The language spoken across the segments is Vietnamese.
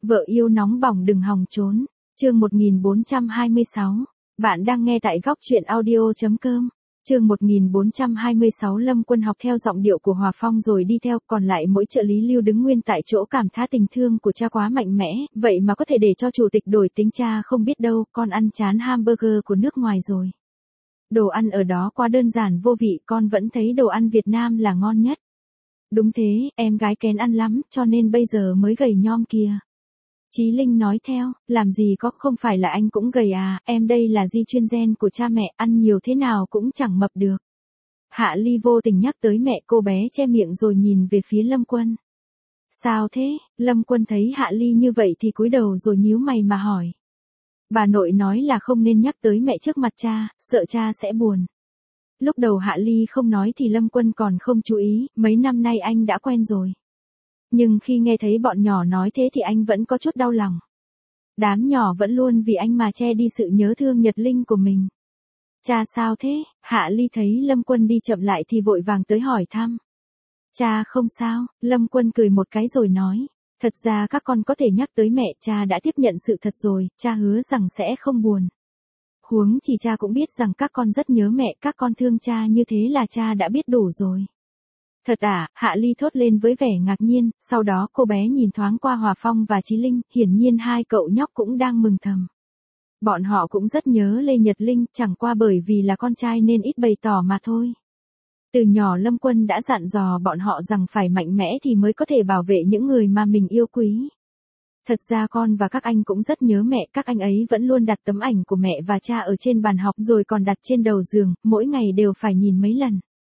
Vợ yêu nóng bỏng đừng hòng trốn. Chương 1426. Bạn đang nghe tại góc truyện audio.com. Chương 1426. Lâm Quân học theo giọng điệu của Hòa Phong rồi đi theo, còn lại mỗi trợ lý Lưu đứng nguyên tại chỗ cảm thán tình thương của cha quá mạnh mẽ, vậy mà có thể để cho chủ tịch đổi tính cha không biết đâu, con ăn chán hamburger của nước ngoài rồi. Đồ ăn ở đó quá đơn giản vô vị, con vẫn thấy đồ ăn Việt Nam là ngon nhất. Đúng thế, em gái kén ăn lắm, cho nên bây giờ mới gầy nhom kìa. Chí Linh nói theo, làm gì có, không phải là anh cũng gầy à, em đây là di truyền gen của cha mẹ, ăn nhiều thế nào cũng chẳng mập được. Hạ Ly vô tình nhắc tới mẹ, cô bé che miệng rồi nhìn về phía Lâm Quân. Sao thế? Lâm Quân thấy Hạ Ly như vậy thì cúi đầu rồi nhíu mày mà hỏi. Bà nội nói là không nên nhắc tới mẹ trước mặt cha, sợ cha sẽ buồn. Lúc đầu Hạ Ly không nói thì Lâm Quân còn không chú ý, mấy năm nay anh đã quen rồi. Nhưng khi nghe thấy bọn nhỏ nói thế thì anh vẫn có chút đau lòng. Đám nhỏ vẫn luôn vì anh mà che đi sự nhớ thương Nhật Linh của mình. Cha sao thế? Hạ Ly thấy Lâm Quân đi chậm lại thì vội vàng tới hỏi thăm. Cha không sao, Lâm Quân cười một cái rồi nói. Thật ra các con có thể nhắc tới mẹ, cha đã tiếp nhận sự thật rồi, cha hứa rằng sẽ không buồn. Huống chỉ cha cũng biết rằng các con rất nhớ mẹ, các con thương cha như thế là cha đã biết đủ rồi. Thật à? Hạ Ly thốt lên với vẻ ngạc nhiên, sau đó cô bé nhìn thoáng qua Hòa Phong và Chí Linh, hiển nhiên hai cậu nhóc cũng đang mừng thầm. Bọn họ cũng rất nhớ Lê Nhật Linh, chẳng qua bởi vì là con trai nên ít bày tỏ mà thôi. Từ nhỏ Lâm Quân đã dặn dò bọn họ rằng phải mạnh mẽ thì mới có thể bảo vệ những người mà mình yêu quý. Thật ra con và các anh cũng rất nhớ mẹ, các anh ấy vẫn luôn đặt tấm ảnh của mẹ và cha ở trên bàn học rồi còn đặt trên đầu giường, mỗi ngày đều phải nhìn mấy lần.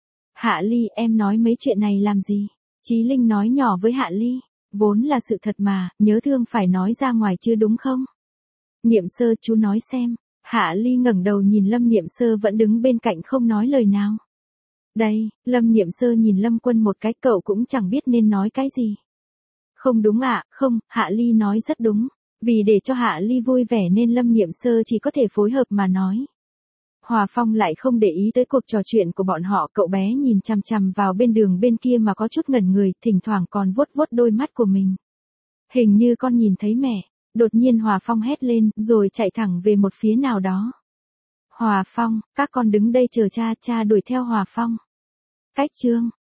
Hạ Ly, em nói mấy chuyện này làm gì? Chí Linh nói nhỏ với Hạ Ly, vốn là sự thật mà, nhớ thương phải nói ra ngoài chứ đúng không? Niệm Sơ, chú nói xem. Hạ Ly ngẩng đầu nhìn Lâm Niệm Sơ vẫn đứng bên cạnh không nói lời nào. Đây, Lâm Niệm Sơ nhìn Lâm Quân một cái, cậu cũng chẳng biết nên nói cái gì. Không đúng ạ, không, Hạ Ly nói rất đúng. Vì để cho Hạ Ly vui vẻ nên Lâm Niệm Sơ chỉ có thể phối hợp mà nói. Hòa Phong lại không để ý tới cuộc trò chuyện của bọn họ, cậu bé nhìn chằm chằm vào bên đường bên kia mà có chút ngẩn người, thỉnh thoảng còn vuốt vuốt đôi mắt của mình. Hình như con nhìn thấy mẹ. Đột nhiên Hòa Phong hét lên, rồi chạy thẳng về một phía nào đó. Hòa Phong, các con đứng đây chờ cha, cha đuổi theo Hòa Phong. Cách chương